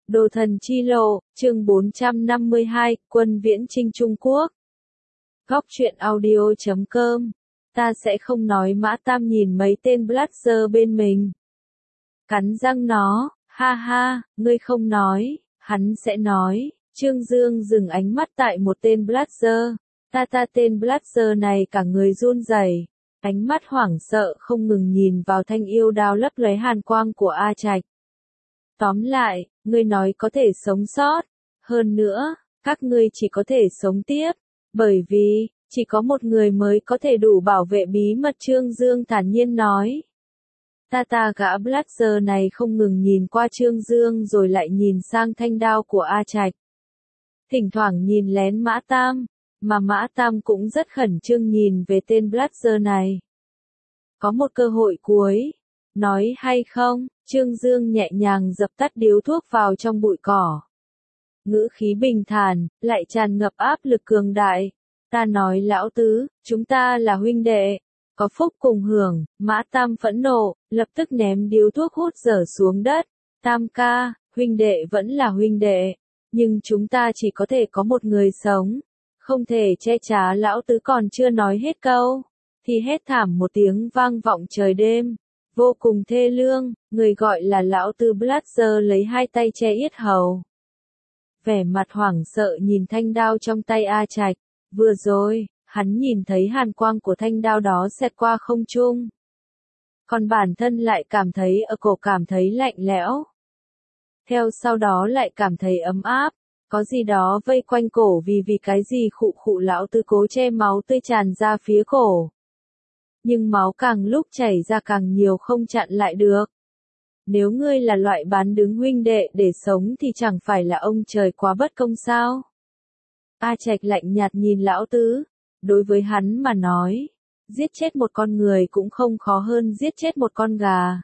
Đồ thần chi lộ, chương 452, quân viễn chinh Trung Quốc. Góc truyện audio.com. Ta sẽ không nói. Mã Tam nhìn mấy tên Blazer bên mình. Cắn răng nó, ha ha, ngươi không nói, hắn sẽ nói. Trương Dương dừng ánh mắt tại một tên Blazer. Tên Blazer này cả người run rẩy, ánh mắt hoảng sợ không ngừng nhìn vào thanh yêu đao lấp lóe hàn quang của A Trạch. Tóm lại, ngươi nói có thể sống sót. Hơn nữa, các ngươi chỉ có thể sống tiếp. Bởi vì, chỉ có một người mới có thể đủ bảo vệ bí mật. Trương Dương thản nhiên nói. Gã Blazer này không ngừng nhìn qua Trương Dương rồi lại nhìn sang thanh đao của A Trạch. Thỉnh thoảng nhìn lén Mã Tam, mà Mã Tam cũng rất khẩn trương nhìn về tên Blazer này. Có một cơ hội cuối. Nói hay không? Trương Dương nhẹ nhàng dập tắt điếu thuốc vào trong bụi cỏ. Ngữ khí bình thản, lại tràn ngập áp lực cường đại. Ta nói lão tứ, chúng ta là huynh đệ. Có phúc cùng hưởng. Mã Tam phẫn nộ, lập tức ném điếu thuốc hút dở xuống đất. Tam ca, huynh đệ vẫn là huynh đệ. Nhưng chúng ta chỉ có thể có một người sống. Không thể che chá. Lão tứ còn chưa nói hết câu thì hét thảm một tiếng vang vọng trời đêm. Vô cùng thê lương, người gọi là lão tư Blazer lấy hai tay che yết hầu. Vẻ mặt hoảng sợ nhìn thanh đao trong tay A Trạch. Vừa rồi, hắn nhìn thấy hàn quang của thanh đao đó xẹt qua không trung. Còn bản thân lại cảm thấy ở cổ cảm thấy lạnh lẽo. Theo sau đó lại cảm thấy ấm áp. Có gì đó vây quanh cổ vì cái gì khụ lão tư cố che máu tươi tràn ra phía cổ. Nhưng máu càng lúc chảy ra càng nhiều không chặn lại được. Nếu ngươi là loại bán đứng huynh đệ để sống thì chẳng phải là ông trời quá bất công sao? A Trạch lạnh nhạt nhìn lão tứ. Đối với hắn mà nói, giết chết một con người cũng không khó hơn giết chết một con gà.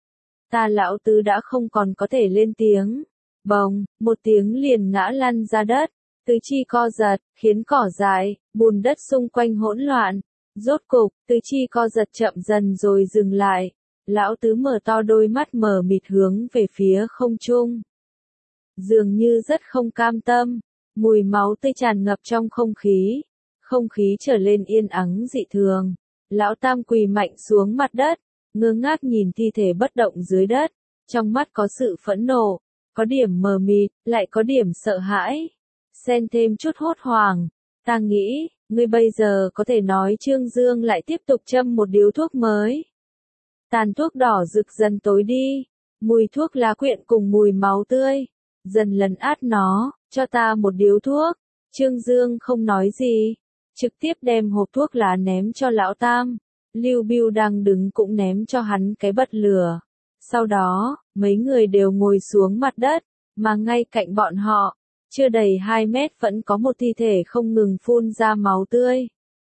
Lão tứ đã không còn có thể lên tiếng. Bồng, một tiếng liền ngã lăn ra đất. Tứ chi co giật, khiến cỏ dại, bùn đất xung quanh hỗn loạn. Rốt cục, tứ chi co giật chậm dần rồi dừng lại. Lão tứ mở to đôi mắt mờ mịt hướng về phía không trung. Dường như rất không cam tâm. Mùi máu tươi tràn ngập trong không khí. Không khí trở lên yên ắng dị thường. Lão Tam quỳ mạnh xuống mặt đất, ngơ ngác nhìn thi thể bất động dưới đất. Trong mắt có sự phẫn nộ, có điểm mờ mịt, lại có điểm sợ hãi. Xen thêm chút hốt hoảng. Ta nghĩ, ngươi bây giờ có thể nói. Trương Dương lại tiếp tục châm một điếu thuốc mới. Tàn thuốc đỏ rực dần tối đi. Mùi thuốc lá quyện cùng mùi máu tươi dần lấn át nó. Cho ta một điếu thuốc. Trương Dương không nói gì, trực tiếp đem hộp thuốc lá ném cho lão Tam. Lưu Bưu đang đứng cũng ném cho hắn cái bật lửa. Sau đó, mấy người đều ngồi xuống mặt đất, mà ngay cạnh bọn họ, chưa đầy 2 mét vẫn có một thi thể không ngừng phun ra máu tươi.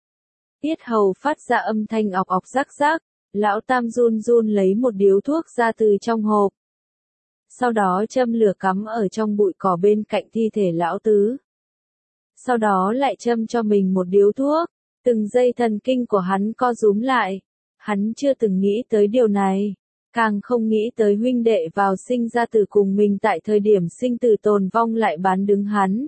Yết hầu phát ra âm thanh ọc ọc rắc rắc. Lão Tam run run lấy một điếu thuốc ra từ trong hộp. Sau đó châm lửa cắm ở trong bụi cỏ bên cạnh thi thể lão tứ. Sau đó lại châm cho mình một điếu thuốc. Từng dây thần kinh của hắn co rúm lại. Hắn chưa từng nghĩ tới điều này. Càng không nghĩ tới huynh đệ vào sinh ra tử cùng mình tại thời điểm sinh tử tồn vong lại bán đứng hắn.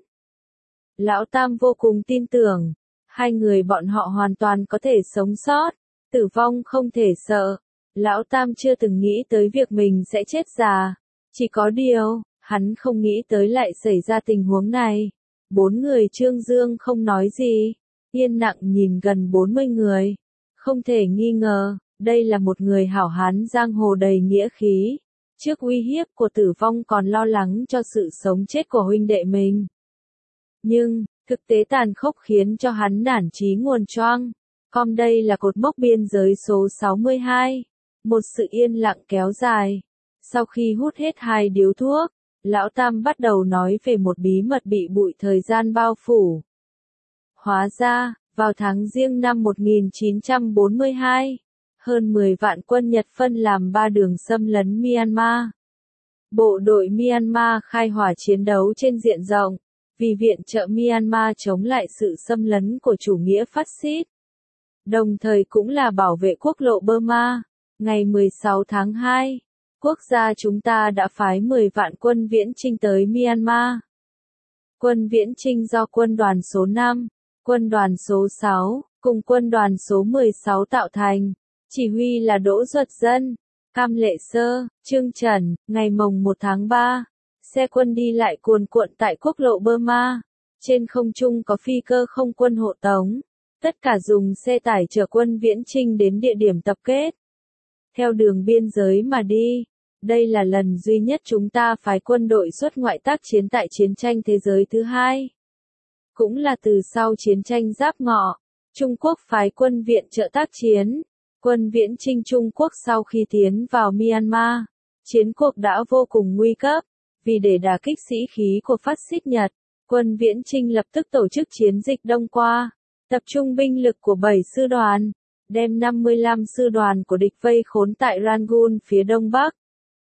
Lão Tam vô cùng tin tưởng. Hai người bọn họ hoàn toàn có thể sống sót. Tử vong không thể sợ. Lão Tam chưa từng nghĩ tới việc mình sẽ chết già. Chỉ có điều, hắn không nghĩ tới lại xảy ra tình huống này. 4 người Trương Dương không nói gì. Yên lặng nhìn gần 40 người. Không thể nghi ngờ, đây là một người hảo hán giang hồ đầy nghĩa khí. Trước uy hiếp của tử vong còn lo lắng cho sự sống chết của huynh đệ mình. Nhưng, thực tế tàn khốc khiến cho hắn nản chí nguồn choang. Đây là cột mốc biên giới số 62. Một sự yên lặng kéo dài. Sau khi hút hết 2 điếu thuốc, lão Tam bắt đầu nói về một bí mật bị bụi thời gian bao phủ. Hóa ra, vào tháng Giêng năm 1942, hơn 10 vạn quân Nhật phân làm 3 đường xâm lấn Myanmar. Bộ đội Myanmar khai hỏa chiến đấu trên diện rộng, vì viện trợ Myanmar chống lại sự xâm lấn của chủ nghĩa phát xít. Đồng thời cũng là bảo vệ quốc lộ Burma. Ngày 16 tháng 2, Quốc gia chúng ta đã phái 10 vạn quân viễn chinh tới Myanmar. Quân viễn chinh do quân đoàn số 5, quân đoàn số 6, cùng quân đoàn số 16 tạo thành. Chỉ huy là Đỗ Duật Dân, Cam Lệ Sơ, Trương Trần. Ngày mồng 1 tháng 3, xe quân đi lại cuồn cuộn tại quốc lộ Burma. Trên không trung có phi cơ không quân hộ tống. Tất cả dùng xe tải chở quân viễn chinh đến địa điểm tập kết. Theo đường biên giới mà đi. Đây là lần duy nhất chúng ta phái quân đội xuất ngoại tác chiến tại chiến tranh thế giới thứ hai. Cũng là từ sau chiến tranh Giáp Ngọ, Trung Quốc phái quân viện trợ tác chiến. Quân viễn chinh Trung Quốc sau khi tiến vào Myanmar, chiến cuộc đã vô cùng nguy cấp. Vì để đả kích sĩ khí của phát xít Nhật, quân viễn chinh lập tức tổ chức chiến dịch Đông Qua, tập trung binh lực của 7 sư đoàn, đem 55 sư đoàn của địch vây khốn tại Rangoon phía đông bắc.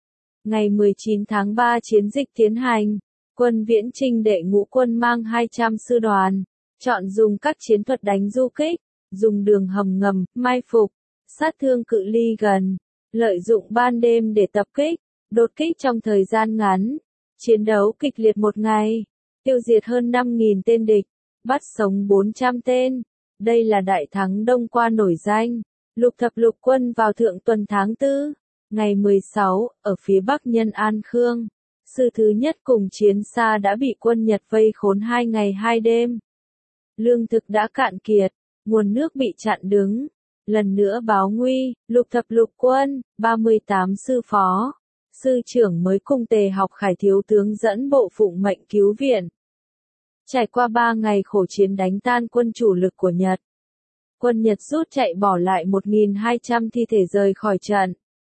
Ngày 19 tháng 3 chiến dịch tiến hành, quân viễn chinh đệ ngũ quân mang 200 sư đoàn, chọn dùng các chiến thuật đánh du kích, dùng đường hầm ngầm, mai phục, sát thương cự ly gần, lợi dụng ban đêm để tập kích, đột kích trong thời gian ngắn, chiến đấu kịch liệt một ngày, tiêu diệt hơn 5.000 tên địch, bắt sống 400 tên. Đây là đại thắng Đông Qua nổi danh. Lục thập lục quân vào thượng tuần tháng 4, ngày 16, ở phía bắc Nhân An Khương. Sư thứ nhất cùng chiến xa đã bị quân Nhật vây khốn 2 ngày 2 đêm. Lương thực đã cạn kiệt, nguồn nước bị chặn đứng. Lần nữa báo nguy, lục thập lục quân, 38 sư phó. Sư trưởng mới cùng Tề Học Khải thiếu tướng dẫn bộ phụng mệnh cứu viện. Trải qua 3 ngày khổ chiến đánh tan quân chủ lực của Nhật. Quân Nhật rút chạy bỏ lại 1.200 thi thể rời khỏi trận.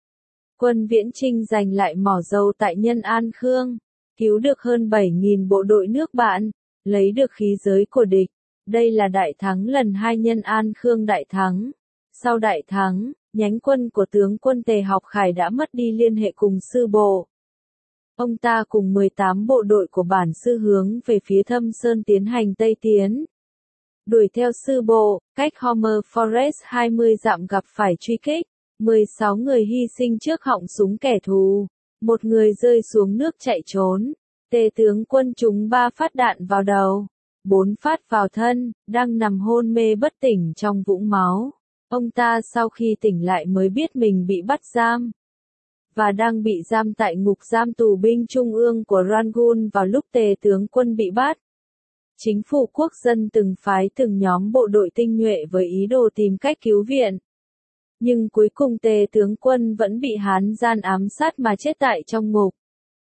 Quân viễn chinh giành lại mỏ dầu tại Nhân An Khương, cứu được hơn 7.000 bộ đội nước bạn, lấy được khí giới của địch. Đây là đại thắng lần 2 Nhân An Khương đại thắng. Sau đại thắng, nhánh quân của tướng quân Tề Học Khải đã mất đi liên hệ cùng sư bộ. Ông ta cùng 18 bộ đội của bản sư hướng về phía Thâm Sơn tiến hành Tây tiến. Đuổi theo sư bộ, cách Homer Forest 20 dặm gặp phải truy kích. 16 người hy sinh trước họng súng kẻ thù. Một người rơi xuống nước chạy trốn. Tề tướng quân trúng 3 phát đạn vào đầu. 4 phát vào thân, đang nằm hôn mê bất tỉnh trong vũng máu. Ông ta sau khi tỉnh lại mới biết mình bị bắt giam. Và đang bị giam tại ngục giam tù binh trung ương của Rangoon vào lúc Tề tướng quân bị bắt. Chính phủ quốc dân từng phái từng nhóm bộ đội tinh nhuệ với ý đồ tìm cách cứu viện. Nhưng cuối cùng Tề tướng quân vẫn bị Hán gian ám sát mà chết tại trong ngục.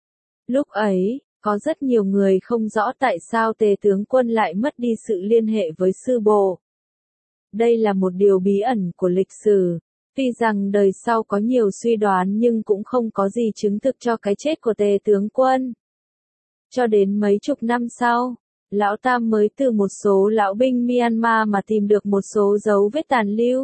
Lúc ấy, có rất nhiều người không rõ tại sao Tề tướng quân lại mất đi sự liên hệ với sư bộ. Đây là một điều bí ẩn của lịch sử. Tuy rằng đời sau có nhiều suy đoán nhưng cũng không có gì chứng thực cho cái chết của Tề tướng quân. Cho đến mấy chục năm sau, Lão Tam mới từ một số lão binh Myanmar mà tìm được một số dấu vết tàn lưu.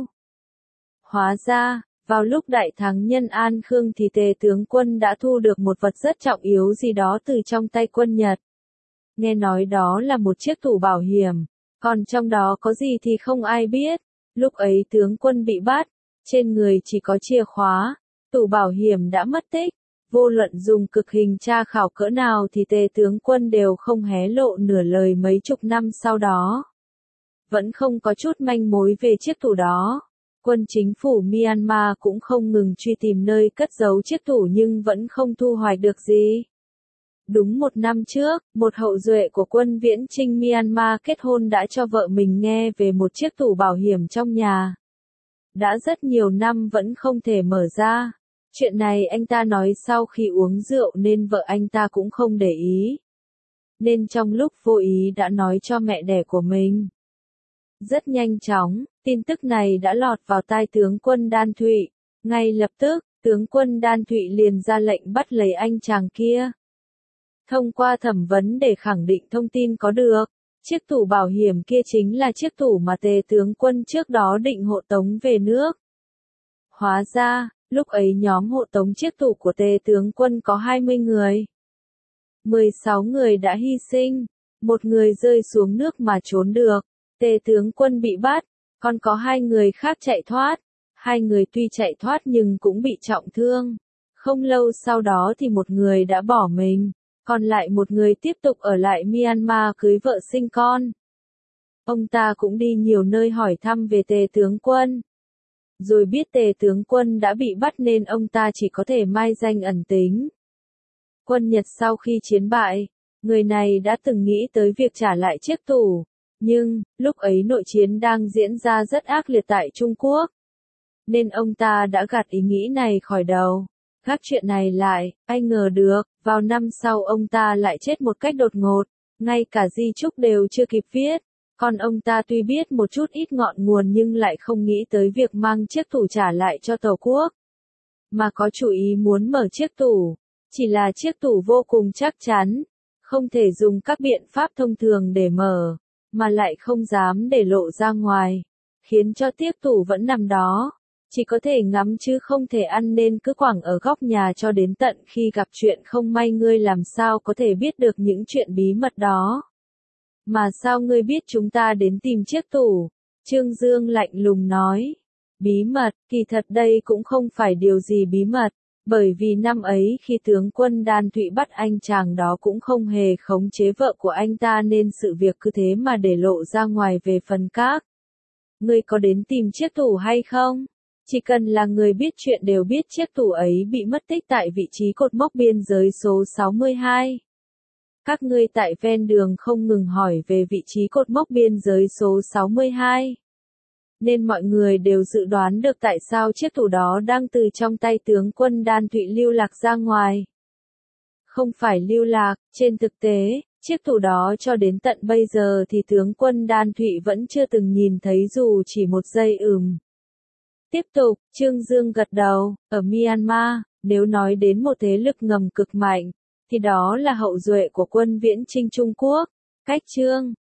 Hóa ra, vào lúc đại thắng Nhân An Khương thì Tề tướng quân đã thu được một vật rất trọng yếu gì đó từ trong tay quân Nhật. Nghe nói đó là một chiếc tủ bảo hiểm, còn trong đó có gì thì không ai biết. Lúc ấy tướng quân bị bắt, trên người chỉ có chìa khóa, tủ bảo hiểm đã mất tích. Vô luận dùng cực hình tra khảo cỡ nào thì Tề tướng quân đều không hé lộ nửa lời mấy chục năm sau đó. Vẫn không có chút manh mối về chiếc tủ đó. Quân chính phủ Myanmar cũng không ngừng truy tìm nơi cất giấu chiếc tủ nhưng vẫn không thu hoạch được gì. Đúng 1 năm trước, một hậu duệ của quân viễn chinh Myanmar kết hôn đã cho vợ mình nghe về một chiếc tủ bảo hiểm trong nhà. Đã rất nhiều năm vẫn không thể mở ra. Chuyện này anh ta nói sau khi uống rượu nên vợ anh ta cũng không để ý. Nên trong lúc vô ý đã nói cho mẹ đẻ của mình. Rất nhanh chóng, tin tức này đã lọt vào tai tướng quân Đan Thụy. Ngay lập tức, tướng quân Đan Thụy liền ra lệnh bắt lấy anh chàng kia. Thông qua thẩm vấn để khẳng định thông tin có được, chiếc tủ bảo hiểm kia chính là chiếc tủ mà Tề tướng quân trước đó định hộ tống về nước. Hóa ra, lúc ấy nhóm hộ tống chiếc tủ của Tề tướng quân có 20 người. 16 người đã hy sinh, một người rơi xuống nước mà trốn được. Tề tướng quân bị bắt, còn có 2 người khác chạy thoát. 2 người tuy chạy thoát nhưng cũng bị trọng thương. Không lâu sau đó thì một người đã bỏ mình, còn lại một người tiếp tục ở lại Myanmar cưới vợ sinh con. Ông ta cũng đi nhiều nơi hỏi thăm về Tề tướng quân. Rồi biết Tề tướng quân đã bị bắt nên ông ta chỉ có thể mai danh ẩn tính. Quân Nhật sau khi chiến bại, người này đã từng nghĩ tới việc trả lại chiếc tủ, nhưng, lúc ấy nội chiến đang diễn ra rất ác liệt tại Trung Quốc. Nên ông ta đã gạt ý nghĩ này khỏi đầu. Gác chuyện này lại, ai ngờ được, vào năm sau ông ta lại chết một cách đột ngột, ngay cả di chúc đều chưa kịp viết. Còn ông ta tuy biết một chút ít ngọn nguồn nhưng lại không nghĩ tới việc mang chiếc tủ trả lại cho Tổ quốc, mà có chủ ý muốn mở chiếc tủ. Chỉ là chiếc tủ vô cùng chắc chắn, không thể dùng các biện pháp thông thường để mở, mà lại không dám để lộ ra ngoài, khiến cho chiếc tủ vẫn nằm đó, chỉ có thể ngắm chứ không thể ăn nên cứ quẳng ở góc nhà cho đến tận khi gặp chuyện không may. Ngươi làm sao có thể biết được những chuyện bí mật đó? Mà sao ngươi biết chúng ta đến tìm chiếc tủ? Trương Dương lạnh lùng nói. Bí mật, kỳ thật đây cũng không phải điều gì bí mật, bởi vì năm ấy khi tướng quân Đan Thụy bắt anh chàng đó cũng không hề khống chế vợ của anh ta nên sự việc cứ thế mà để lộ ra ngoài. Về phần các ngươi có đến tìm chiếc tủ hay không? Chỉ cần là người biết chuyện đều biết chiếc tủ ấy bị mất tích tại vị trí cột mốc biên giới số 62. Các ngươi tại ven đường không ngừng hỏi về vị trí cột mốc biên giới số 62. Nên mọi người đều dự đoán được tại sao chiếc tủ đó đang từ trong tay tướng quân Đan Thụy lưu lạc ra ngoài. Không phải lưu lạc, trên thực tế, chiếc tủ đó cho đến tận bây giờ thì tướng quân Đan Thụy vẫn chưa từng nhìn thấy dù chỉ một giây. Tiếp tục, Trương Dương gật đầu, ở Myanmar, nếu nói đến một thế lực ngầm cực mạnh, thì đó là hậu duệ của quân viễn chinh Trung Quốc. Cách Trương